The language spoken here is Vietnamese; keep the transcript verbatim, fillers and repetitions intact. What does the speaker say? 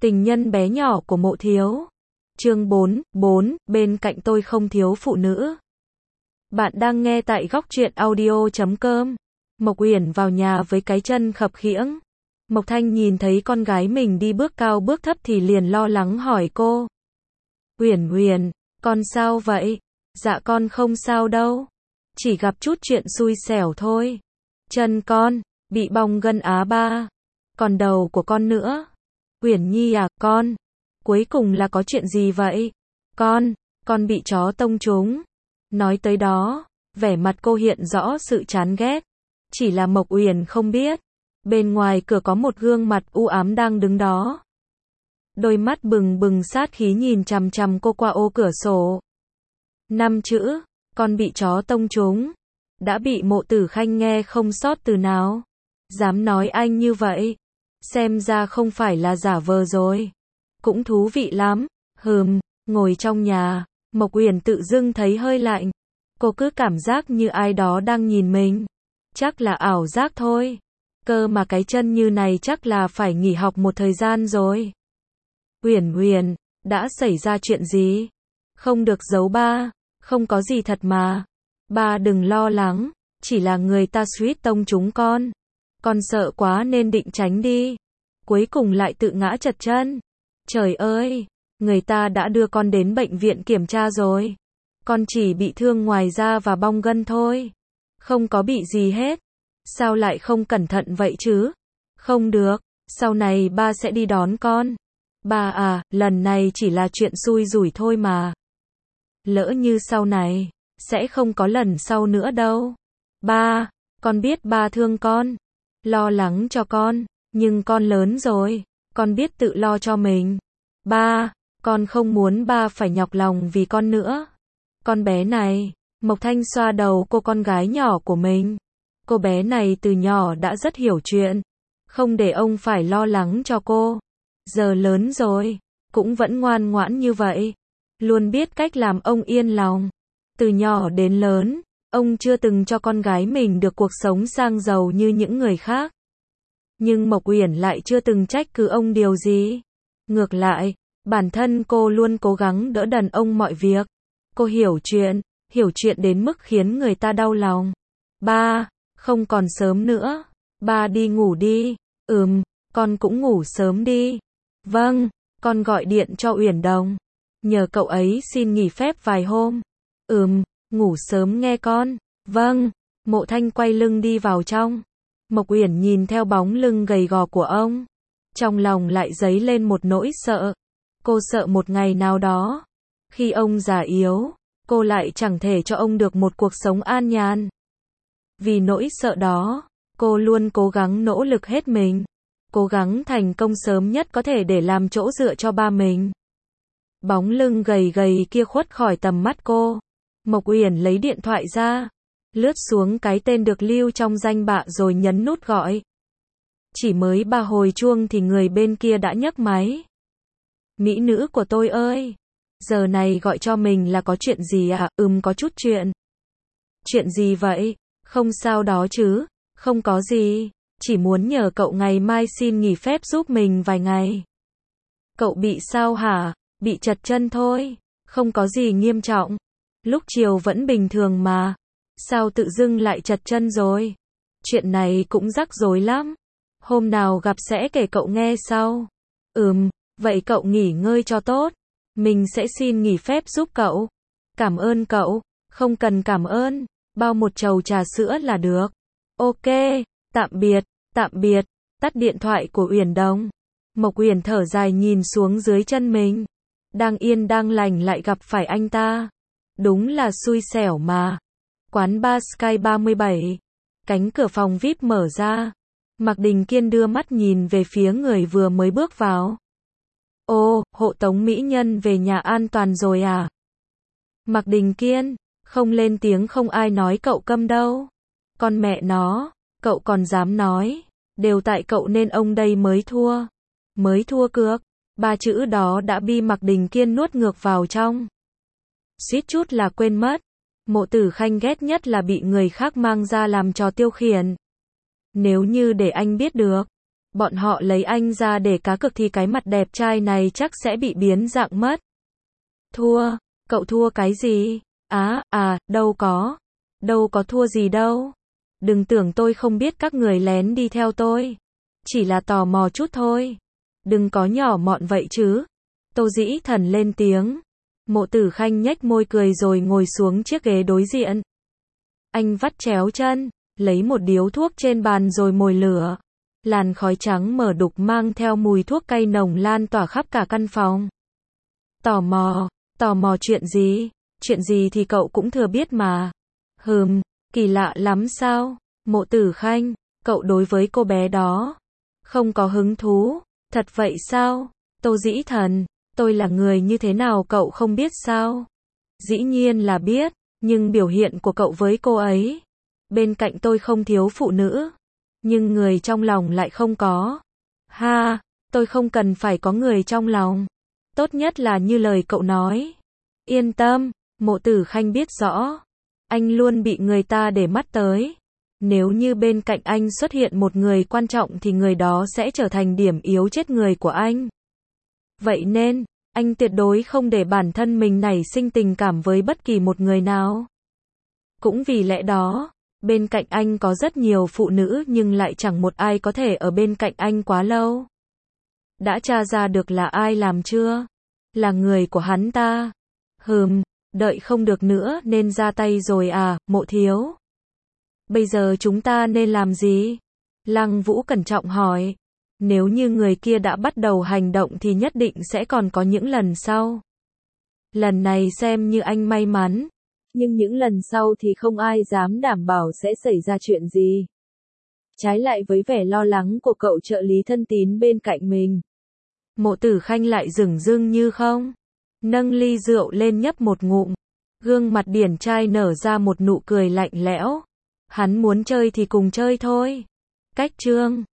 Tình nhân bé nhỏ của Mộ Thiếu. Chương bốn, bốn, bên cạnh tôi không thiếu phụ nữ. Bạn đang nghe tại góc truyện audio chấm com. Mộc Uyển vào nhà với cái chân khập khiễng. Mộc Thanh nhìn thấy con gái mình đi bước cao bước thấp thì liền lo lắng hỏi cô. Uyển Uyển, con sao vậy? Dạ con không sao đâu. Chỉ gặp chút chuyện xui xẻo thôi. Chân con, bị bong gân á ba. Còn đầu của con nữa. Uyển Nhi à, con. Cuối cùng là có chuyện gì vậy? Con, con bị chó tông trúng. Nói tới đó, vẻ mặt cô hiện rõ sự chán ghét. Chỉ là Mộc Uyển không biết. Bên ngoài cửa có một gương mặt u ám đang đứng đó. Đôi mắt bừng bừng sát khí nhìn chằm chằm cô qua ô cửa sổ. Năm chữ, con bị chó tông trúng. Đã bị Mộ Tử Khanh nghe không sót từ nào. Dám nói anh như vậy. Xem ra không phải là giả vờ rồi. Cũng thú vị lắm. Hừm, ngồi trong nhà, Mộc Uyển tự dưng thấy hơi lạnh. Cô cứ cảm giác như ai đó đang nhìn mình. Chắc là ảo giác thôi. Cơ mà cái chân như này chắc là phải nghỉ học một thời gian rồi. Uyển Uyển, đã xảy ra chuyện gì? Không được giấu ba, không có gì thật mà. Ba đừng lo lắng, chỉ là người ta suýt tông trúng con. Con sợ quá nên định tránh đi. Cuối cùng lại tự ngã trật chân. Trời ơi, người ta đã đưa con đến bệnh viện kiểm tra rồi. Con chỉ bị thương ngoài da và bong gân thôi. Không có bị gì hết. Sao lại không cẩn thận vậy chứ? Không được, sau này ba sẽ đi đón con. Ba à, lần này chỉ là chuyện xui rủi thôi mà. Lỡ như sau này, sẽ không có lần sau nữa đâu. Ba, con biết ba thương con. Lo lắng cho con, nhưng con lớn rồi, con biết tự lo cho mình. Ba, con không muốn ba phải nhọc lòng vì con nữa. Con bé này, Mộc Thanh xoa đầu cô con gái nhỏ của mình. Cô bé này từ nhỏ đã rất hiểu chuyện, không để ông phải lo lắng cho cô. Giờ lớn rồi, cũng vẫn ngoan ngoãn như vậy, luôn biết cách làm ông yên lòng. Từ nhỏ đến lớn, ông chưa từng cho con gái mình được cuộc sống sang giàu như những người khác. Nhưng Mộc Uyển lại chưa từng trách cứ ông điều gì. Ngược lại, bản thân cô luôn cố gắng đỡ đần ông mọi việc. Cô hiểu chuyện, hiểu chuyện đến mức khiến người ta đau lòng. Ba, không còn sớm nữa. Ba đi ngủ đi. Ừm, con cũng ngủ sớm đi. Vâng, con gọi điện cho Uyển Đồng. Nhờ cậu ấy xin nghỉ phép vài hôm. Ừm, ngủ sớm nghe con. Vâng, Mộ Thanh quay lưng đi vào trong. Mộc Uyển nhìn theo bóng lưng gầy gò của ông. Trong lòng lại dấy lên một nỗi sợ. Cô sợ một ngày nào đó, khi ông già yếu, cô lại chẳng thể cho ông được một cuộc sống an nhàn. Vì nỗi sợ đó, cô luôn cố gắng nỗ lực hết mình. Cố gắng thành công sớm nhất có thể để làm chỗ dựa cho ba mình. Bóng lưng gầy gầy kia khuất khỏi tầm mắt cô. Mộc Uyển lấy điện thoại ra, lướt xuống cái tên được lưu trong danh bạ rồi nhấn nút gọi. Chỉ mới ba hồi chuông thì người bên kia đã nhấc máy. Mỹ nữ của tôi ơi, giờ này gọi cho mình là có chuyện gì à? Ừm có chút chuyện. Chuyện gì vậy? Không sao đó chứ? Không có gì, chỉ muốn nhờ cậu ngày mai xin nghỉ phép giúp mình vài ngày. Cậu bị sao hả? Bị trật chân thôi, không có gì nghiêm trọng. Lúc chiều vẫn bình thường mà. Sao tự dưng lại trật chân rồi? Chuyện này cũng rắc rối lắm. Hôm nào gặp sẽ kể cậu nghe sau. Ừm, vậy cậu nghỉ ngơi cho tốt. Mình sẽ xin nghỉ phép giúp cậu. Cảm ơn cậu. Không cần cảm ơn. Bao một chầu trà sữa là được. Ok, tạm biệt, tạm biệt. Tắt điện thoại của Uyển Đồng. Mộc Uyển thở dài nhìn xuống dưới chân mình. Đang yên đang lành lại gặp phải anh ta. Đúng là xui xẻo mà. Quán bar Sky ba mươi bảy. Cánh cửa phòng vi ai pi mở ra. Mạc Đình Kiên đưa mắt nhìn về phía người vừa mới bước vào. Ô, hộ tống mỹ nhân về nhà an toàn rồi à? Mạc Đình Kiên, không lên tiếng không ai nói cậu câm đâu. Con mẹ nó, cậu còn dám nói. Đều tại cậu nên ông đây mới thua. Mới thua cược. Ba chữ đó đã bị Mạc Đình Kiên nuốt ngược vào trong. Suýt chút là quên mất. Mộ Tử Khanh ghét nhất là bị người khác mang ra làm trò tiêu khiển. Nếu như để anh biết được, bọn họ lấy anh ra để cá cược thì cái mặt đẹp trai này chắc sẽ bị biến dạng mất. Thua, cậu thua cái gì? Á, à, à, đâu có. Đâu có thua gì đâu. Đừng tưởng tôi không biết các người lén đi theo tôi. Chỉ là tò mò chút thôi. Đừng có nhỏ mọn vậy chứ. Tô Dĩ Thần lên tiếng. Mộ Tử Khanh nhếch môi cười rồi ngồi xuống chiếc ghế đối diện. Anh vắt chéo chân, lấy một điếu thuốc trên bàn rồi mồi lửa. Làn khói trắng mờ đục mang theo mùi thuốc cay nồng lan tỏa khắp cả căn phòng. Tò mò, tò mò chuyện gì? Chuyện gì thì cậu cũng thừa biết mà. Hừm, kỳ lạ lắm sao? Mộ Tử Khanh, cậu đối với cô bé đó không có hứng thú, thật vậy sao? Tô Dĩ Thần, tôi là người như thế nào cậu không biết sao? Dĩ nhiên là biết, nhưng biểu hiện của cậu với cô ấy. Bên cạnh tôi không thiếu phụ nữ, nhưng người trong lòng lại không có. Ha, tôi không cần phải có người trong lòng. Tốt nhất là như lời cậu nói. Yên tâm, Mộ Tử Khanh biết rõ. Anh luôn bị người ta để mắt tới. Nếu như bên cạnh anh xuất hiện một người quan trọng thì người đó sẽ trở thành điểm yếu chết người của anh. Vậy nên, anh tuyệt đối không để bản thân mình nảy sinh tình cảm với bất kỳ một người nào. Cũng vì lẽ đó, bên cạnh anh có rất nhiều phụ nữ nhưng lại chẳng một ai có thể ở bên cạnh anh quá lâu. Đã tra ra được là ai làm chưa? Là người của hắn ta. Hừm, đợi không được nữa nên ra tay rồi à, Mộ thiếu. Bây giờ chúng ta nên làm gì? Lăng Vũ cẩn trọng hỏi. Nếu như người kia đã bắt đầu hành động thì nhất định sẽ còn có những lần sau. Lần này xem như anh may mắn. Nhưng những lần sau thì không ai dám đảm bảo sẽ xảy ra chuyện gì. Trái lại với vẻ lo lắng của cậu trợ lý thân tín bên cạnh mình. Mộ Tử Khanh lại dửng dưng như không. Nâng ly rượu lên nhấp một ngụm. Gương mặt điển trai nở ra một nụ cười lạnh lẽo. Hắn muốn chơi thì cùng chơi thôi. Cách chương